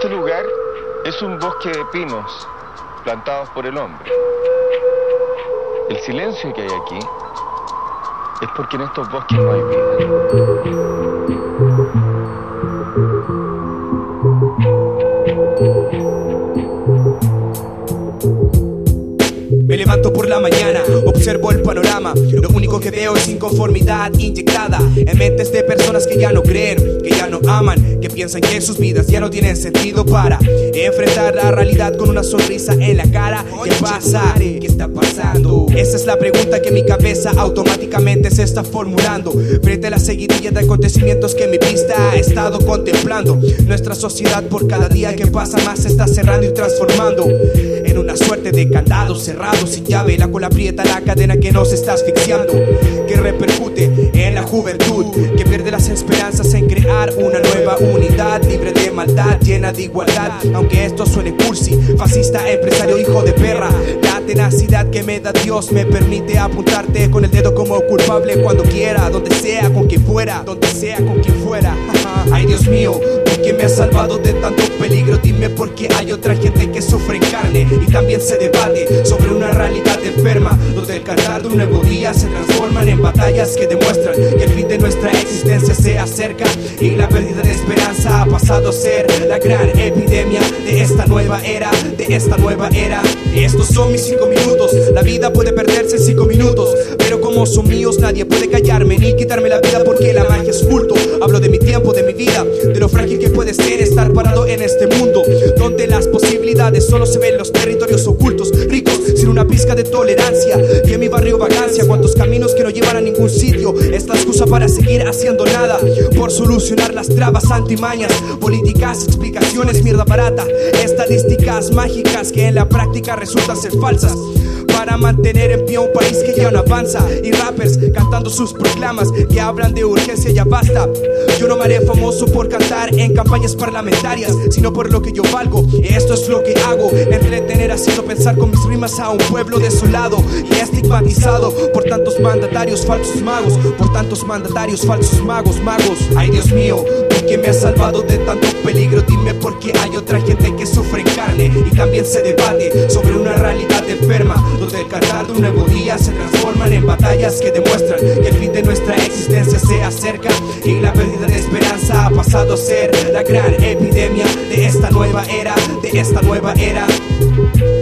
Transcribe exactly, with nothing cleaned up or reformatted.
Este lugar es un bosque de pinos plantados por el hombre. El silencio que hay aquí es porque en estos bosques no hay vida. Me levanto por la mañana, observo el panorama. Lo único que veo es inconformidad inyectada en mentes de personas que ya no creen, que ya no aman, que piensan que sus vidas ya no tienen sentido para enfrentar la realidad con una sonrisa en la cara. ¿Qué pasa? ¿Qué está pasando? Esa es la pregunta que mi cabeza automáticamente se está formulando frente a la seguidilla de acontecimientos que mi vista ha estado contemplando. Nuestra sociedad por cada día que pasa más se está cerrando y transformando en una suerte de candado cerrado sin llave. La cola aprieta la cadena que nos está asfixiando, que repercute en la juventud, que pierde las esperanzas en crear una nueva unidad libre de maldad, llena de igualdad. Aunque esto suene cursi, fascista, empresario, hijo de perra, la tenacidad que me da Dios me permite apuntarte con el dedo como culpable cuando quiera, donde sea, con quien fuera, donde sea, con quien fuera. Ay, Dios mío, ¿por qué me has salvado de tanto peligro? Dime por qué hay otra gente que sufre en carne y también se debate sobre una realidad enferma, donde el cantar de un nuevo día se transforman en batallas que demuestran que el fin de nuestra existencia se acerca y la pérdida de esperanza ha pasado a ser la gran epidemia de esta nueva era, de esta nueva era. Estos son mis cinco minutos, la vida puede perderse en cinco minutos, pero como son míos nadie puede callarme ni quitarme la vida porque la magia es culto. Hablo de mi tiempo, de mi vida, de lo frágil que puede ser estar parado en este mundo donde las posibilidades solo se ven los territorios ocultos, ricos sin una pizca de tolerancia, y en mi barrio vagancia cuantos caminos que no llevan a ningún sitio. Es la excusa para seguir haciendo nada por solucionar las trabas antimañas, políticas, explicaciones, mierda barata, estadísticas mágicas que en la práctica resultan ser falsas, para mantener en pie un país que ya no avanza. Y rappers cantando sus proclamas que hablan de urgencia, ya basta. Yo no me haré famoso por cantar en campañas parlamentarias, sino por lo que yo valgo. Esto es lo que hago, entretener haciendo pensar con mis rimas a un pueblo desolado y estigmatizado por tantos mandatarios falsos magos, por tantos mandatarios falsos magos, magos. Ay, Dios mío, ¿por qué me has salvado de tanto peligro? Dime por qué hay otra gente que sufre en carne y también se debate sobre una realidad enferma, donde el cantar de un nuevo día se transforman en batallas que demuestran que el fin de nuestra existencia se acerca y la pérdida de esperanza ha pasado a ser la gran epidemia de esta nueva era, de esta nueva era.